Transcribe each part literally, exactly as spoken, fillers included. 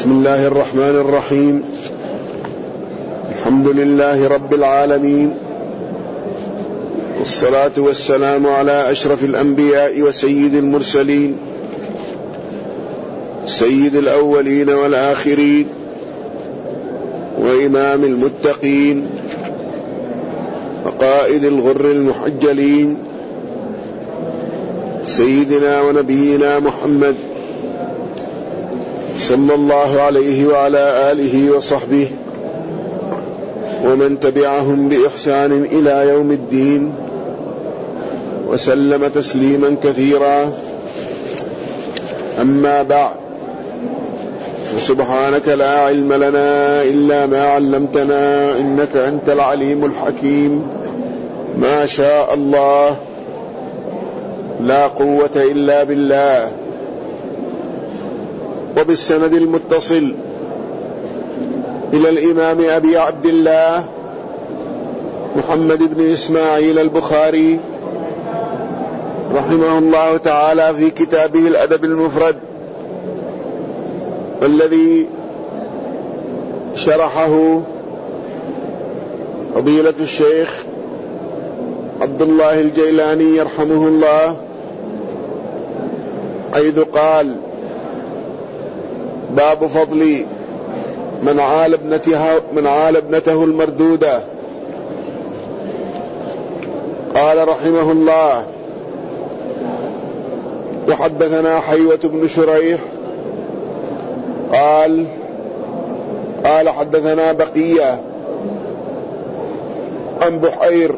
بسم الله الرحمن الرحيم. الحمد لله رب العالمين، والصلاة والسلام على أشرف الأنبياء وسيد المرسلين، سيد الأولين والآخرين، وإمام المتقين، وقائد الغر المحجلين، سيدنا ونبينا محمد صلى الله عليه وعلى آله وصحبه ومن تبعهم بإحسان إلى يوم الدين، وسلم تسليما كثيرا. أما بعد، فسبحانك لا علم لنا إلا ما علمتنا إنك أنت العليم الحكيم. ما شاء الله، لا قوة إلا بالله. وبالسند المتصل إلى الإمام أبي عبد الله محمد بن إسماعيل البخاري رحمه الله تعالى في كتابه الأدب المفرد، والذي شرحه فضيلة الشيخ عبد الله الجيلاني يرحمه الله، حيث قال: باب فضل من عال ابنته, من عال ابنته المردودة. قال رحمه الله: وحدثنا حيوة بن شريح قال قال حدثنا بقية عن بحير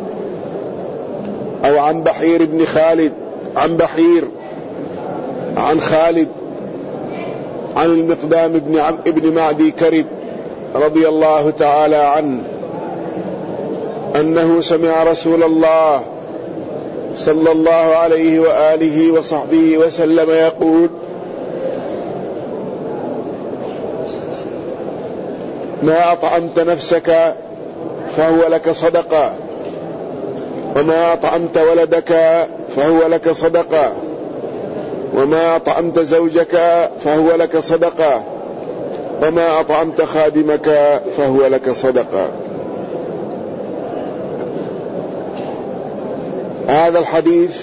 أو عن بحير بن خالد عن بحير عن خالد عن المقدام بن ابن معدي كرب رضي الله تعالى عنه أنه سمع رسول الله صلى الله عليه وآله وصحبه وسلم يقول: ما أطعمت نفسك فهو لك صدقة، وما أطعمت ولدك فهو لك صدقة، وما أطعمت زوجك فهو لك صدقة، وما أطعمت خادمك فهو لك صدقة. هذا الحديث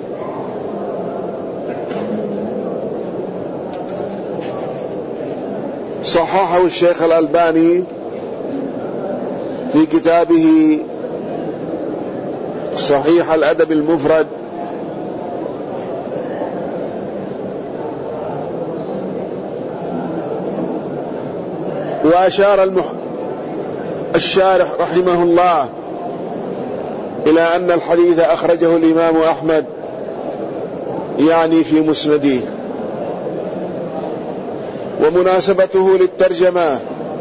صححه الشيخ الألباني في كتابه صحيح الأدب المفرد، وأشار المح... الشارح رحمه الله إلى أن الحديث أخرجه الإمام أحمد، يعني في مسنده. ومناسبته للترجمة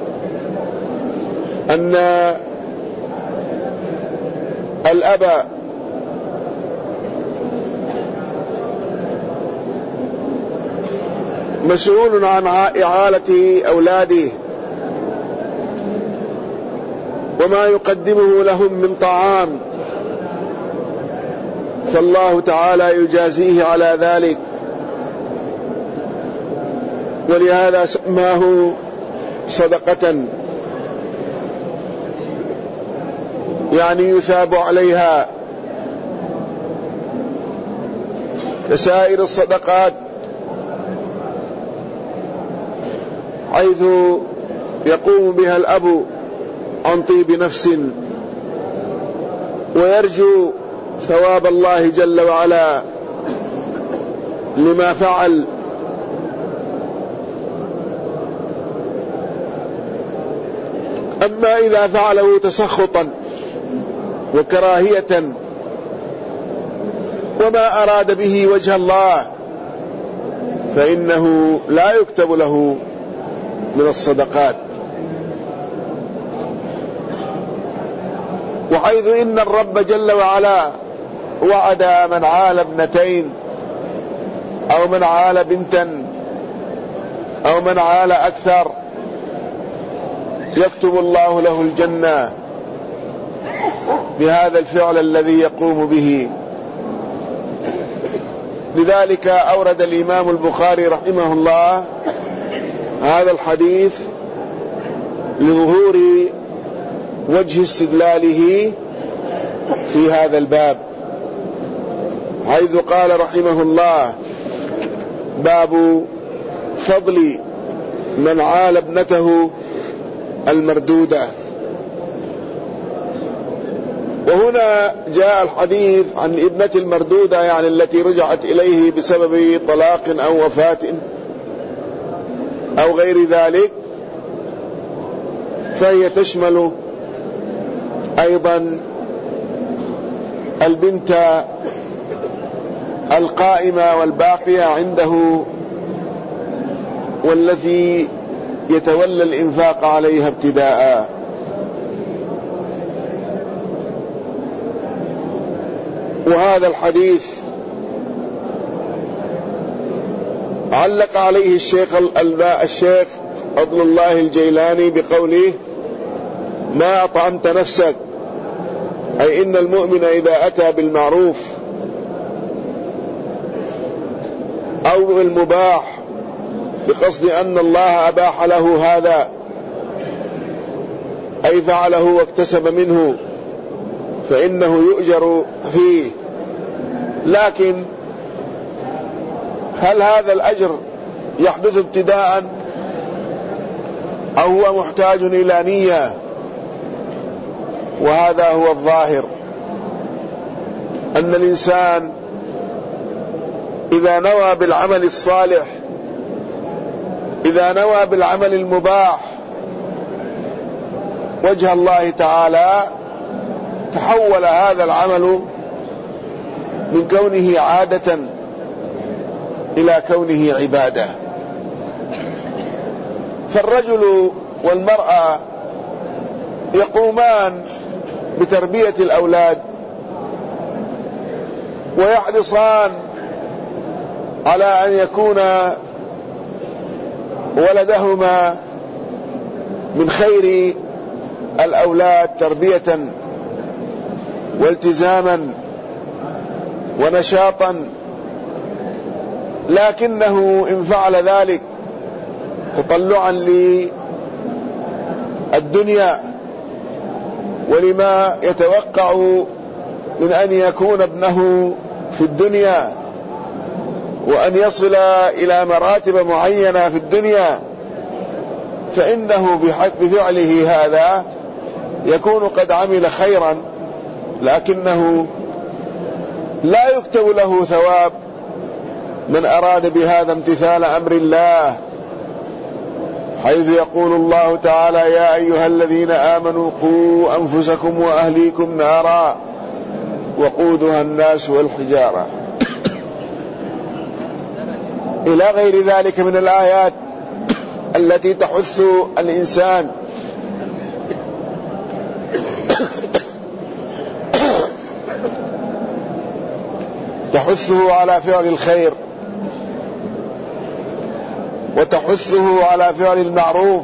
أن الأب مسؤول عن إعالة أولاده، وما يقدمه لهم من طعام فالله تعالى يجازيه على ذلك، ولهذا سماه صدقة، يعني يثاب عليها كسائر الصدقات، حيث يقوم بها الأب عن طيب نفس ويرجو ثواب الله جل وعلا لما فعل. أما إذا فعله تسخطا وكراهية وما أراد به وجه الله فإنه لا يكتب له من الصدقات. وحيث إن الرب جل وعلا وعد من عال ابنتين أو من عال بنتا أو من عال أكثر يكتب الله له الجنة بهذا الفعل الذي يقوم به. لذلك أورد الإمام البخاري رحمه الله هذا الحديث لظهور وجه استدلاله في هذا الباب، حيث قال رحمه الله: باب فضل من عال ابنته المردودة. وهنا جاء الحديث عن ابنة المردودة، يعني التي رجعت إليه بسبب طلاق أو وفاة أو غير ذلك، فهي تشمل أيضا البنت القائمة والباقية عنده، والذي يتولى الإنفاق عليها ابتداء. وهذا الحديث علق عليه الشيخ الشيخ فضل الله الجيلاني بقوله: ما أطعمت نفسك، أي إن المؤمن إذا أتى بالمعروف أو بالمباح بقصد أن الله أباح له هذا، أي فعله واكتسب منه، فإنه يؤجر فيه. لكن هل هذا الأجر يحدث ابتداء أو هو محتاج إلى نية؟ وهذا هو الظاهر، أن الإنسان إذا نوى بالعمل الصالح، إذا نوى بالعمل المباح وجه الله تعالى، تحول هذا العمل من كونه عادة إلى كونه عبادة. فالرجل والمرأة يقومان بتربية الأولاد ويحرصان على أن يكون ولدهما من خير الأولاد تربية والتزاما ونشاطا، لكنه إن فعل ذلك تطلعا للدنيا ولما يتوقع من أن يكون ابنه في الدنيا وأن يصل إلى مراتب معينة في الدنيا، فإنه بفعله هذا يكون قد عمل خيرا، لكنه لا يكتب له ثواب من أراد بهذا امتثال أمر الله، حيث يقول الله تعالى: يا أيها الذين آمنوا قوا أنفسكم وأهليكم نارا وقودها الناس والحجارة، إلى غير ذلك من الآيات التي تحث الإنسان تحثه على فعل الخير وتحثه على فعل المعروف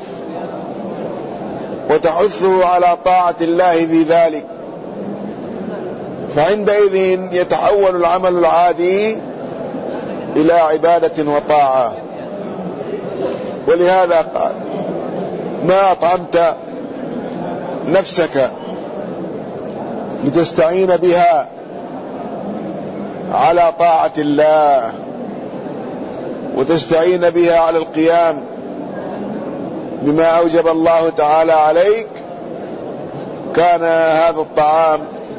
وتحثه على طاعة الله في ذلك، فعندئذ يتحول العمل العادي إلى عبادة وطاعة. ولهذا قال: ما أطعمت نفسك لتستعين بها على طاعة الله وتستعين بها على القيام بما أوجب الله تعالى عليك، كان هذا الطعام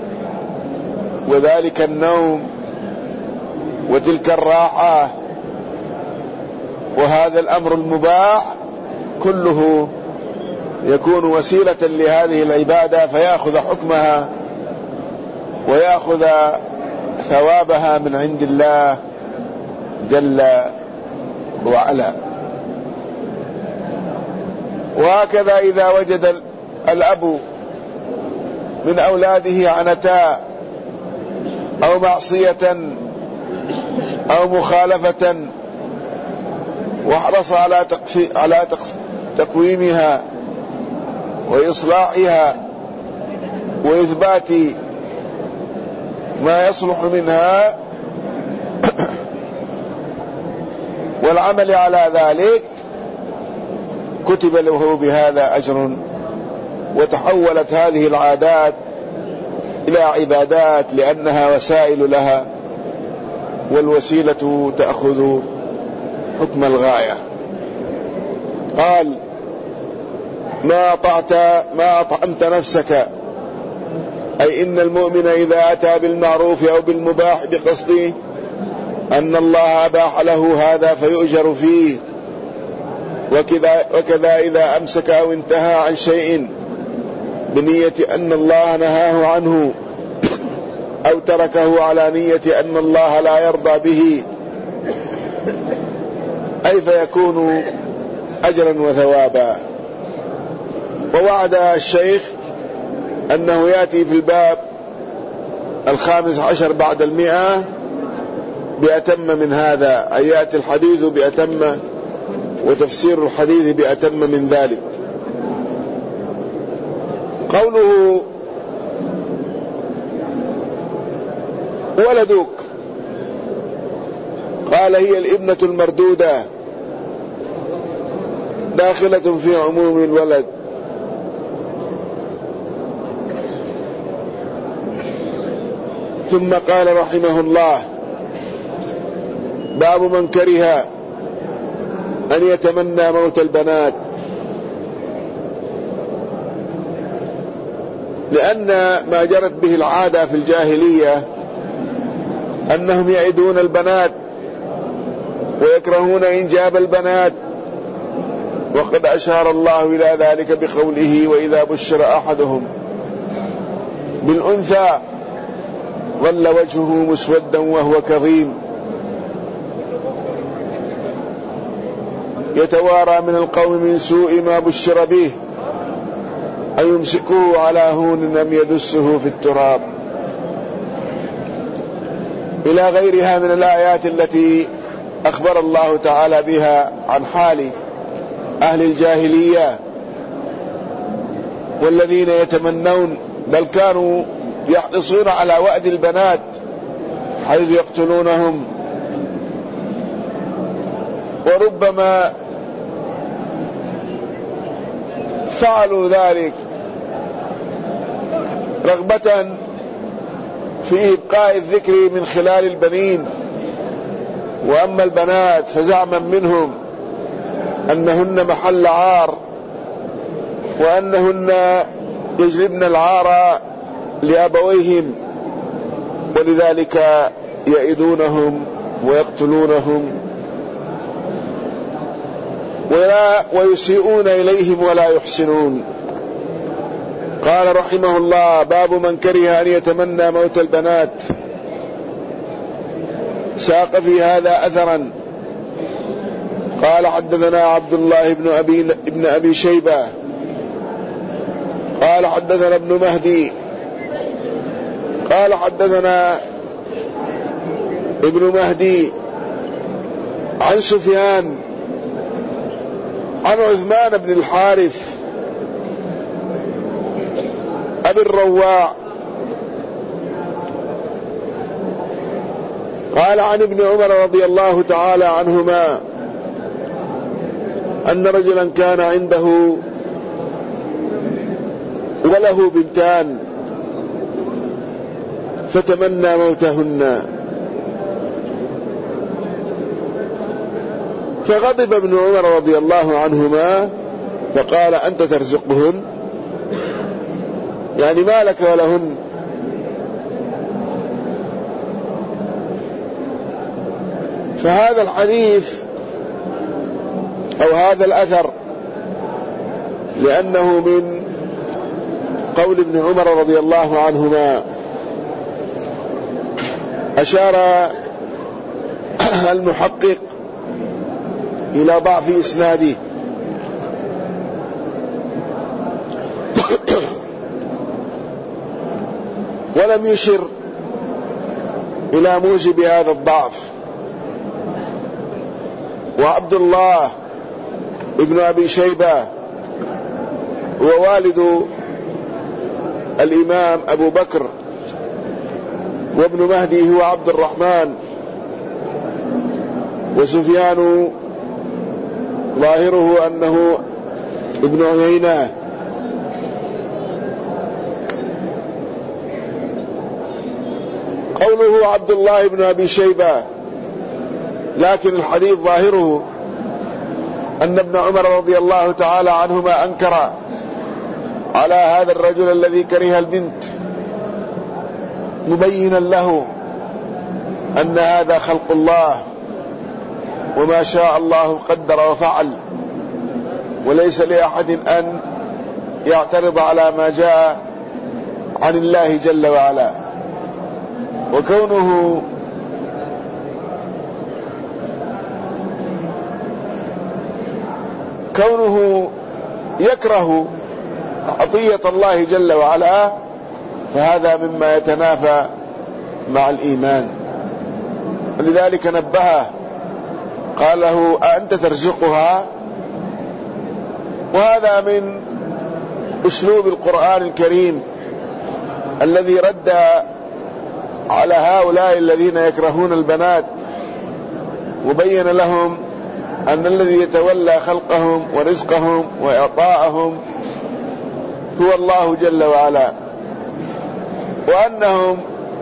وذلك النوم وتلك الراحة وهذا الأمر المباح كله يكون وسيلة لهذه العبادة، فيأخذ حكمها ويأخذ ثوابها من عند الله جل وعلا. وهكذا إذا وجد الأب من أولاده عنتاء أو معصية أو مخالفة واحرص على على تقويمها وإصلاحها وإثبات ما يصلح منها والعمل على ذلك، كتب له بهذا أجر، وتحولت هذه العادات إلى عبادات لأنها وسائل لها، والوسيلة تأخذ حكم الغاية. قال: ما أطعت ما أطعمت نفسك، أي إن المؤمن إذا أتى بالمعروف أو بالمباح بقصده أن الله أباح له هذا فيؤجر فيه، وكذا, وكذا إذا أمسك أو انتهى عن شيء بنية أن الله نهاه عنه أو تركه على نية أن الله لا يرضى به، أي فيكون أجرا وثوابا. ووعد الشيخ أنه يأتي في الباب الخامس عشر بعد المئة بأتم من هذا، أي يأتي الحديث بأتم وتفسير الحديث بأتم من ذلك. قوله ولدك، قال: هي الابنة المردودة داخلة في عموم الولد. ثم قال رحمه الله: باب من كره أن يتمنى موت البنات، لأن ما جرت به العادة في الجاهلية أنهم يعدون البنات ويكرهون إنجاب البنات، وقد أشار الله إلى ذلك بقوله: وإذا بشر أحدهم بالأنثى ظل وجهه مسودا وهو كظيم يتوارى من القوم من سوء ما بشر به أيمسكه على هون أم يدسه في التراب، إلى غيرها من الآيات التي أخبر الله تعالى بها عن حال أهل الجاهلية والذين يتمنون، بل كانوا يحرصون على وأد البنات حيث يقتلونهم، وربما فعلوا ذلك رغبة في إبقاء الذكر من خلال البنين، وأما البنات فزعما منهم أنهن محل عار، وأنهن يجلبن العار لأبويهم، ولذلك يئدونهم ويقتلونهم ولا ويسيئون إليهم ولا يحسنون. قال رحمه الله: باب من كره أن يتمنى موت البنات. ساق في هذا أثرا. قال: حدثنا عبد الله بن أبي, ابن أبي شيبة قال: حدثنا ابن مهدي قال: حدثنا ابن مهدي عن سفيان عن عثمان بن الحارث أبي الرواع قال: عن ابن عمر رضي الله تعالى عنهما أن رجلا كان عنده وله بنتان فتمنى موتهن، فغضب ابن عمر رضي الله عنهما فقال: أنت ترزقهن؟ يعني ما لك ولهن؟ فهذا الحديث أو هذا الأثر لأنه من قول ابن عمر رضي الله عنهما أشار المحقق إلى ضعف إسناده، ولم يشر إلى موجب هذا الضعف. وعبد الله ابن أبي شيبة هو والد الإمام أبو بكر، وابن مهدي هو عبد الرحمن، وسفيان ظاهره أنه ابن عيينة. قوله عبد الله بن أبي شيبة، لكن الحديث ظاهره أن ابن عمر رضي الله تعالى عنهما أنكر على هذا الرجل الذي كره البنت، مبينا له أن هذا خلق الله، وما شاء الله قدر وفعل، وليس لأحد أن يعترض على ما جاء عن الله جل وعلا. وكونه كونه يكره عطية الله جل وعلا، فهذا مما يتنافى مع الإيمان. ولذلك نبهه قال له: أأنت ترزقها؟ وهذا من أسلوب القرآن الكريم الذي رد على هؤلاء الذين يكرهون البنات، وبين لهم أن الذي يتولى خلقهم ورزقهم وإعطاءهم هو الله جل وعلا، وأنهم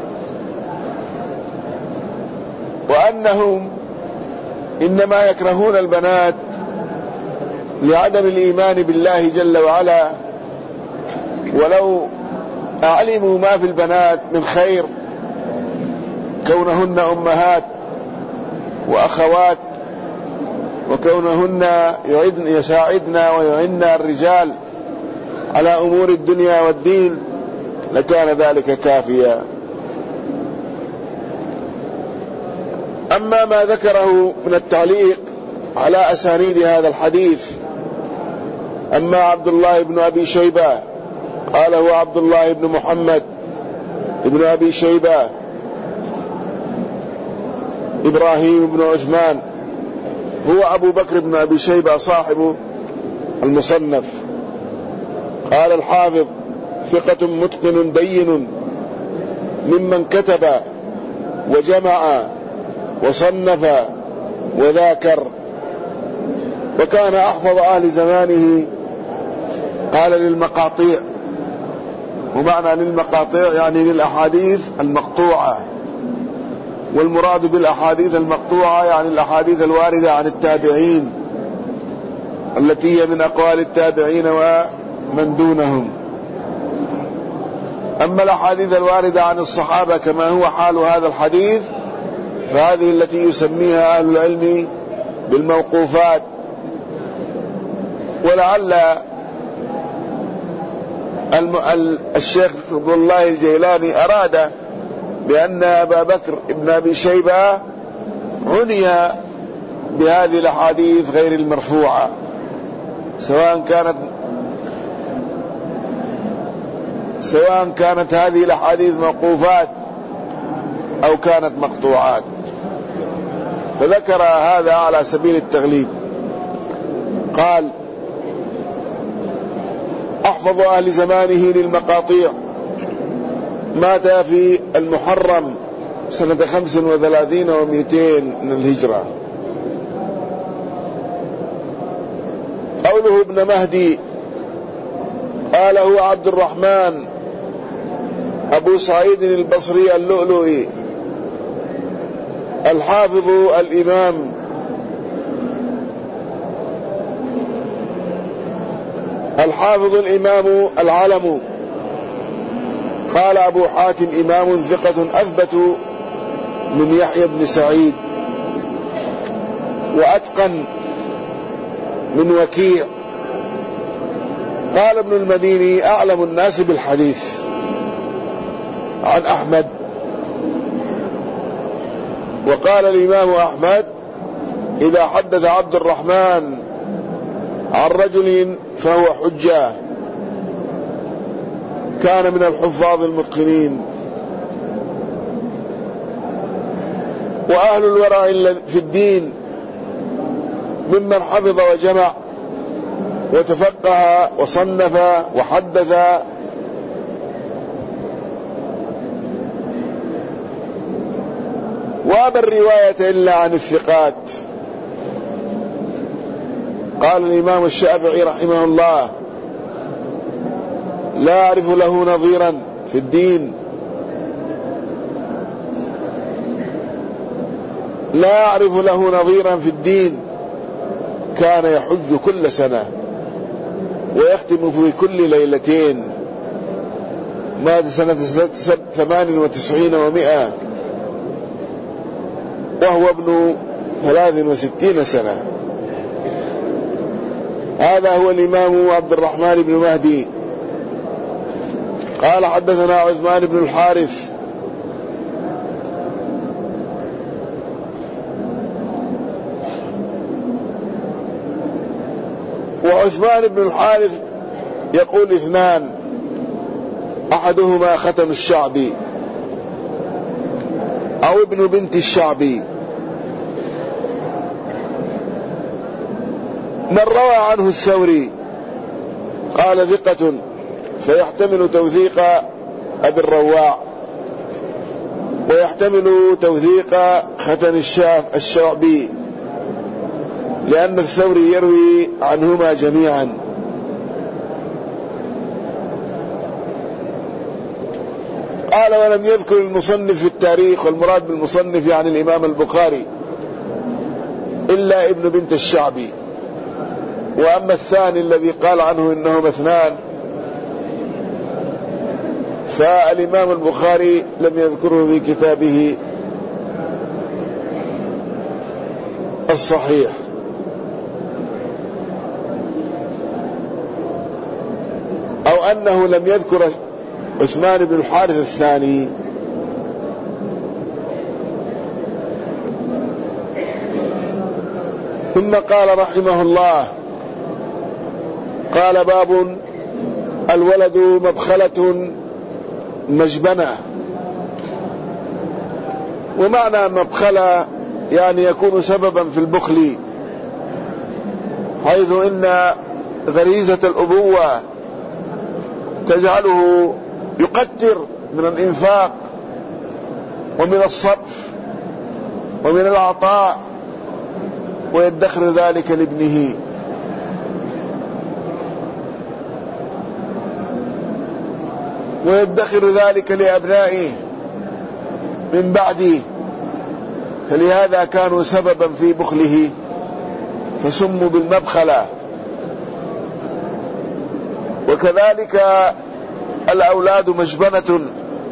وأنهم إنما يكرهون البنات لعدم الإيمان بالله جل وعلا، ولو أعلموا ما في البنات من خير، كونهن أمهات وأخوات، وكونهن يساعدن ويعن الرجال على أمور الدنيا والدين، لكان ذلك كافيا. أما ما ذكره من التعليق على أسانيد هذا الحديث، أما عبد الله بن أبي شيبة قال هو عبد الله بن محمد بن أبي شيبة إبراهيم بن عثمان، هو أبو بكر بن أبي شيبة صاحب المصنف. قال الحافظ: ثقة متقن بين ممن كتب وجمع وصنف وذاكر، وكان أحفظ أهل زمانه. قال للمقاطيع، ومعنى للمقاطيع يعني للأحاديث المقطوعة، والمراد بالأحاديث المقطوعة يعني الأحاديث الواردة عن التابعين التي هي من أقوال التابعين ومن دونهم. أما الأحاديث الواردة عن الصحابة كما هو حال هذا الحديث، فهذه التي يسميها أهل العلم بالموقوفات. ولعل الشيخ عبد الله الجيلاني أراد بأن أبا بكر ابن أبي شيبة عني بهذه الأحاديث غير المرفوعة، سواء كانت سواء كانت هذه الأحاديث موقوفات أو كانت مقطوعات، فذكر هذا على سبيل التغليب. قال: أحفظ أهل زمانه للمقاطيع، مات في المحرم سنة خمس وثلاثين ومئتين من الهجرة. قوله ابن مهدي قال هو عبد الرحمن أبو سعيد البصري اللؤلؤي الحافظ الإمام، الحافظ الإمام العلم. قال أبو حاتم: إمام ثقة أثبت من يحيى بن سعيد، وأتقن من وكيع. قال ابن المديني: أعلم الناس بالحديث عن أحمد. وقال الإمام أحمد: إذا حدث عبد الرحمن عن رجل فهو حجة، كان من الحفاظ المتقنين. وأهل الورع في الدين ممن حفظ وجمع وتفقه وصنف وحدث، وأبى الرواية إلا عن الثقات. قال الإمام الشافعي رحمه الله: لا أعرف له نظيرا في الدين، لا أعرف له نظيرا في الدين كان يحج كل سنة ويختم في كل ليلتين. مات سنة ثمان وتسعين ومئة وهو ابن ثلاث وستين سنة. هذا هو الإمام عبد الرحمن بن مهدي. قال: حدثنا عثمان بن الحارث وعثمان بن الحارث يقول اثنان، أحدهما ختم الشعبي أو ابن بنت الشعبي. من روى عنه الثوري قال: ثقة، فيحتمل توثيق أبي الرواع ويحتمل توثيق ختن الشاف الشعبي، لأن الثوري يروي عنهما جميعا. قال: ولم يذكر المصنف في التاريخ، والمراد بالمصنف يعني الإمام البخاري، إلا ابن بنت الشعبي. وأما الثاني الذي قال عنه إنهما اثنان فالإمام البخاري لم يذكره في كتابه الصحيح. أو أنه لم يذكر عثمان بن الحارث الثاني. ثم قال رحمه الله: قال: باب الولد مبخلة مجبنة. ومعنى مبخلة يعني يكون سببا في البخل، حيث إن غريزة الأبوة تجعله يقتر من الإنفاق ومن الصرف ومن العطاء، ويدخر ذلك لابنه. ويدخر ذلك لأبنائه من بعده، فلهذا كانوا سببا في بخله فسموا بالمبخلة. وكذلك الأولاد مجبنة،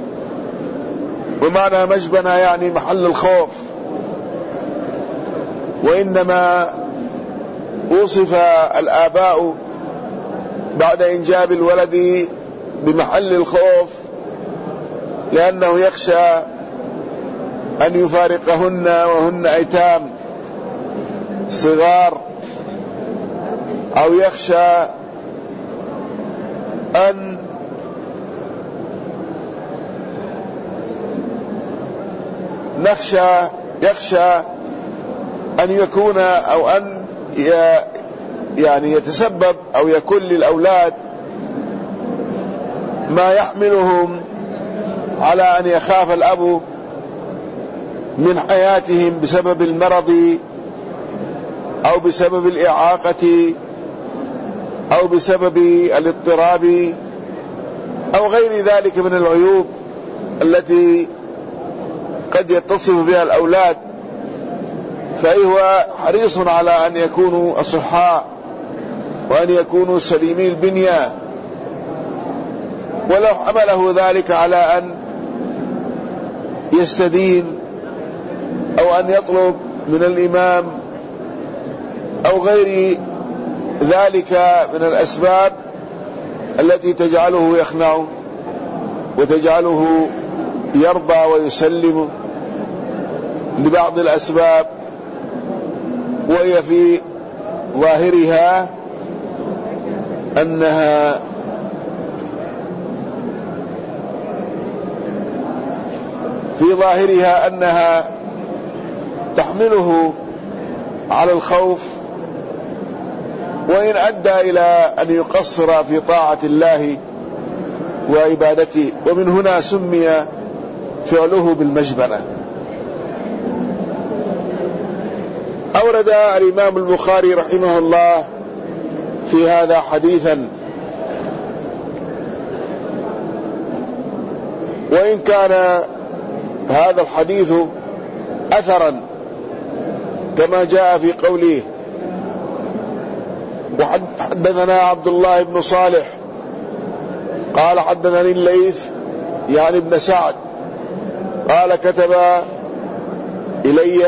ومعنى مجبنة يعني محل الخوف. وإنما وصف الآباء بعد إنجاب الولد بمحل الخوف لأنه يخشى أن يفارقهن وهن أيتام صغار، أو يخشى أن نخشى يخشى أن يكون أو أن يعني يتسبب أو يكون للأولاد ما يحملهم على أن يخاف الأب من حياتهم بسبب المرض أو بسبب الإعاقة أو بسبب الاضطراب أو غير ذلك من العيوب التي قد يتصف بها الأولاد. فهو حريص على أن يكونوا أصحاء وأن يكونوا سليمي البنية، ولو حمله ذلك على أن يستدين أو أن يطلب من الإمام أو غير ذلك من الأسباب التي تجعله يخنع وتجعله يرضى ويسلم لبعض الأسباب، وهي في ظاهرها أنها في ظاهرها أنها تحمله على الخوف، وإن أدى إلى أن يقصر في طاعة الله وعبادته. ومن هنا سمي فعله بالمجبنة. أورد الإمام البخاري رحمه الله في هذا حديثا، وإن كان هذا الحديث أثرا كما جاء في قوله: وحدثنا عبد الله بن صالح قال حدثني الليث يعني ابن سعد قال كتب إلي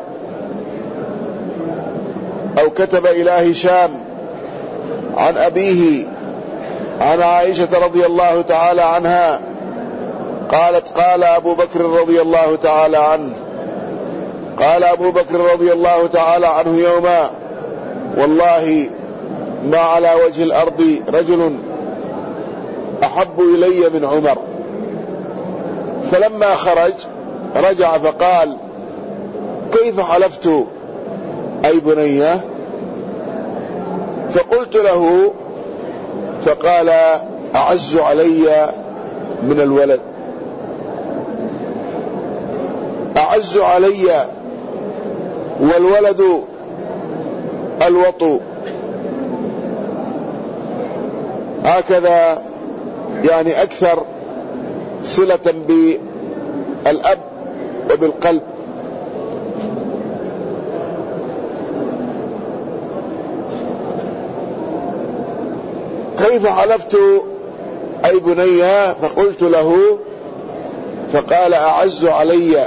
أو كتب إلى هشام عن أبيه عن عائشة رضي الله تعالى عنها قالت: قال أبو بكر رضي الله تعالى عنه قال أبو بكر رضي الله تعالى عنه يوما: والله ما على وجه الأرض رجل أحب إلي من عمر. فلما خرج رجع فقال: كيف حلفت أي بني؟ فقلت له، فقال: أعز علي من الولد، أعز علي والولد الوطء. هكذا يعني أكثر صلة بالأب وبالقلب. كيف حلفت أي بني؟ فقلت له، فقال: أعز علي،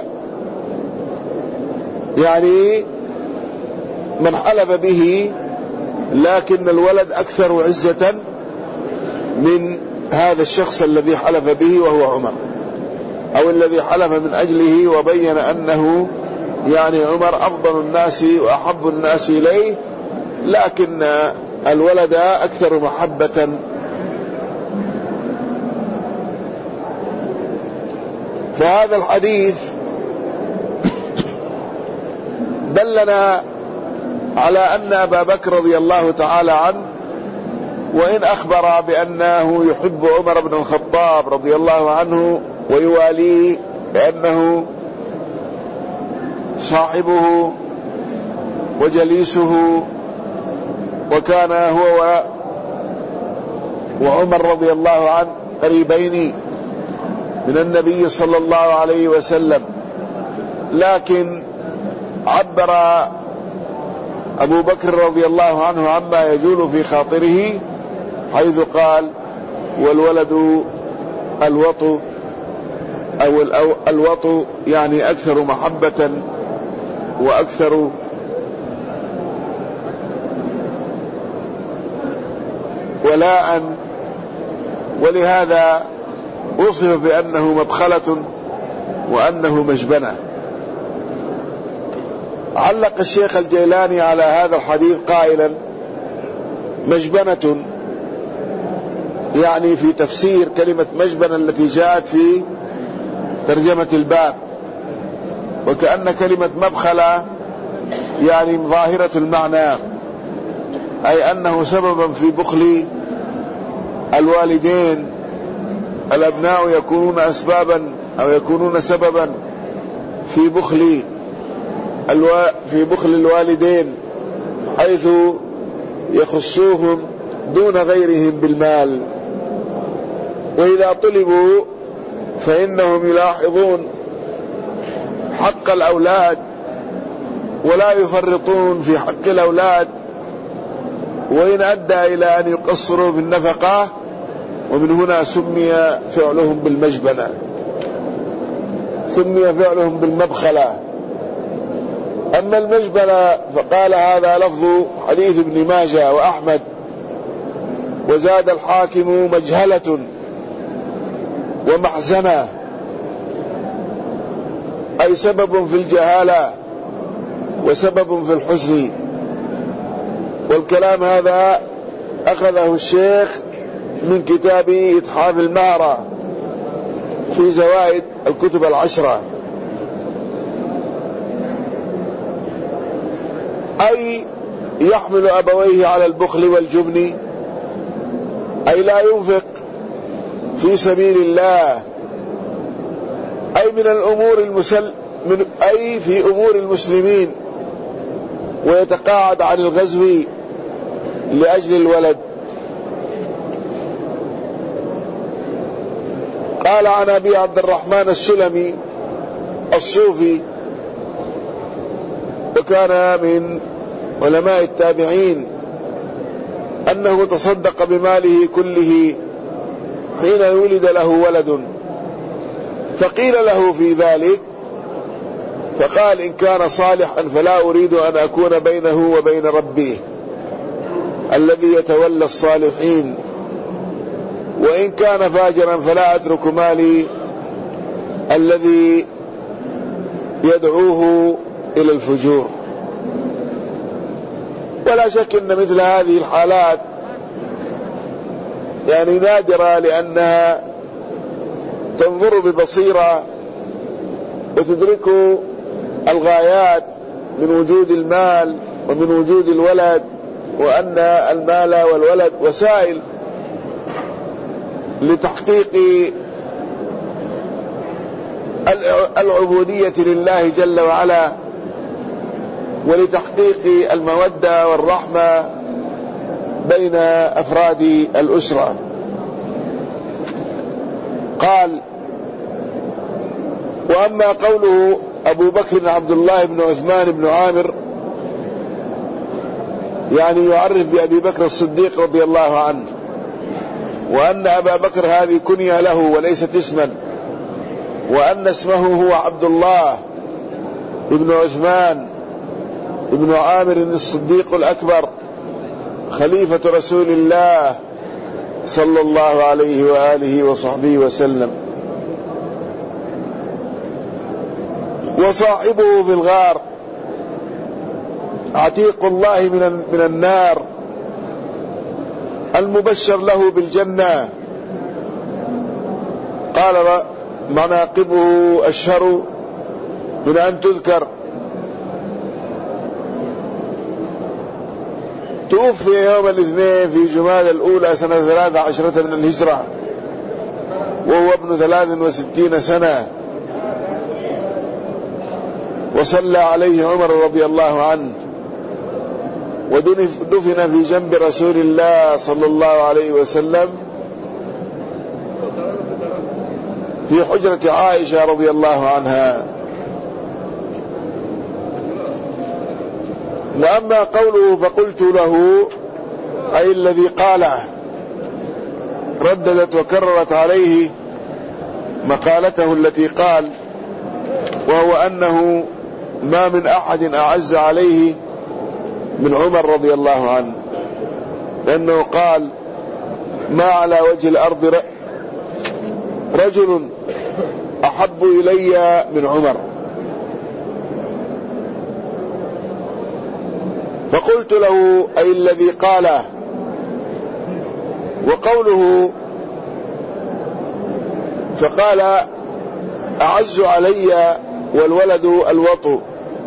يعني من حلف به لكن الولد أكثر عزة من هذا الشخص الذي حلف به وهو عمر، أو الذي حلف من أجله وبين أنه يعني عمر أفضل الناس وأحب الناس إليه، لكن الولد أكثر محبة. فهذا الحديث دلنا على أن أبا بكر رضي الله تعالى عنه وإن أخبر بأنه يحب عمر بن الخطاب رضي الله عنه ويواليه لأنه صاحبه وجليسه، وكان هو وعمر رضي الله عنه قريبين من النبي صلى الله عليه وسلم، لكن عبر أبو بكر رضي الله عنه عما يجول في خاطره حيث قال: والولد الوطء، أو الوطء يعني أكثر محبة وأكثر ولاء، ولهذا وصف بأنه مبخلة وأنه مجبنة. علق الشيخ الجيلاني على هذا الحديث قائلا: مجبنة يعني في تفسير كلمة مجبنة التي جاءت في ترجمة الباب، وكأن كلمة مبخلة يعني ظاهرة المعنى، أي أنه سببا في بخل الوالدين. الأبناء يكونون أسبابا أو يكونون سببا في بخل الو... في بخل الوالدين، حيث يخصوهم دون غيرهم بالمال، وإذا طلبوا فإنهم يلاحظون حق الأولاد ولا يفرطون في حق الأولاد، وإن أدى إلى أن يقصروا في النفقة، ومن هنا سمي فعلهم بالمجبنة، سمي فعلهم بالمبخلة. أما المجبنة فقال هذا لفظ حديث ابن ماجه وأحمد، وزاد الحاكم مجهلة ومحزنة، أي سبب في الجهالة وسبب في الحزن. والكلام هذا أخذه الشيخ من كتاب إتحاف المهرة في زوائد الكتب العشرة، أي يحمل أبويه على البخل والجبن، أي لا ينفق في سبيل الله، أي من الأمور المسل من أي في أمور المسلمين ويتقاعد عن الغزو لأجل الولد. قال عن أبي عبد الرحمن السلمي الصوفي، وكان من علماء التابعين، أنه تصدق بماله كله حين ولد له ولد، فقيل له في ذلك فقال: إن كان صالحا فلا أريد أن أكون بينه وبين ربه الذي يتولى الصالحين، وإن كان فاجرا فلا أترك مالي الذي يدعوه إلى الفجور. ولا شك أن مثل هذه الحالات يعني نادرة، لأنها تنظر ببصيرة وتدرك الغايات من وجود المال ومن وجود الولد، وأن المال والولد وسائل لتحقيق العبودية لله جل وعلا، ولتحقيق المودة والرحمة بين أفراد الأسرة. قال: وأما قوله أبو بكر عبد الله بن عثمان بن عامر، يعني يعرف بأبي بكر الصديق رضي الله عنه، وأن أبا بكر هذه كنية له وليست اسما، وأن اسمه هو عبد الله بن عثمان بن عامر الصديق الأكبر خليفة رسول الله صلى الله عليه وآله وصحبه وسلم. وصاحبه في الغار عتيق الله من من النار، المبشر له بالجنة. قال: مناقبه أشهر من أن تذكر. توفي يوم الاثنين في جمادى الأولى سنة ثلاث عشرة من الهجرة، وهو ابن ثلاث وستين سنة، وصلى عليه عمر رضي الله عنه، ودفن في جنب رسول الله صلى الله عليه وسلم في حجرة عائشة رضي الله عنها. وأما قوله فقلت له، أي الذي قاله، رددت وكررت عليه مقالته التي قال، وهو أنه ما من أحد أعز عليه من عمر رضي الله عنه، لأنه قال: ما على وجه الأرض رجل أحب إلي من عمر. فقلت له: أي الذي قاله. وقوله فقال: أعز علي والولد الوط.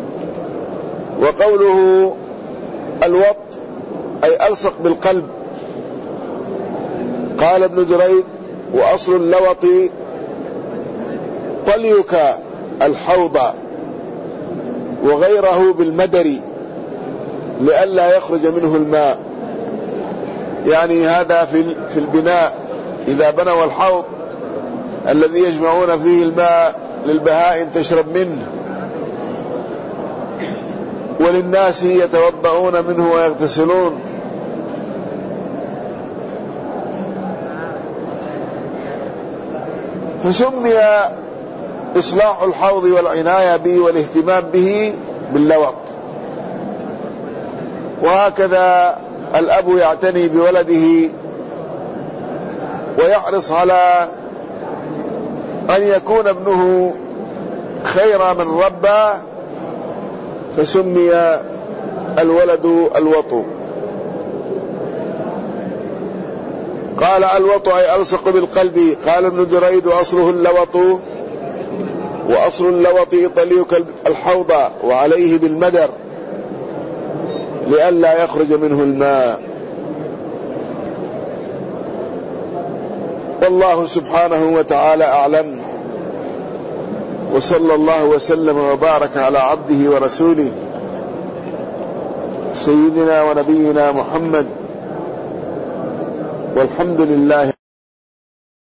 وقوله الوط أي ألصق بالقلب. قال ابن دريد: وأصل اللوط طليك الحوض وغيره بالمدر لئلا يخرج منه الماء. يعني هذا في البناء، إذا بنوا الحوض الذي يجمعون فيه الماء للبهائم تشرب منه، وللناس يتوضؤون منه ويغتسلون. فسمي إصلاح الحوض والعناية به والاهتمام به باللوط. وهكذا الأب يعتني بولده ويحرص على أن يكون ابنه خير من ربه، فسمي الولد الوط. قال: الوط أي ألصق بالقلب. قال ابن دريد: وأصله اللوط، وأصل اللوط طليق الحوض وعليه بالمدر لئلا يخرج منه الماء. والله سبحانه وتعالى أعلم، وصلى الله وسلم وبارك على عبده ورسوله سيدنا ونبينا محمد، والحمد لله.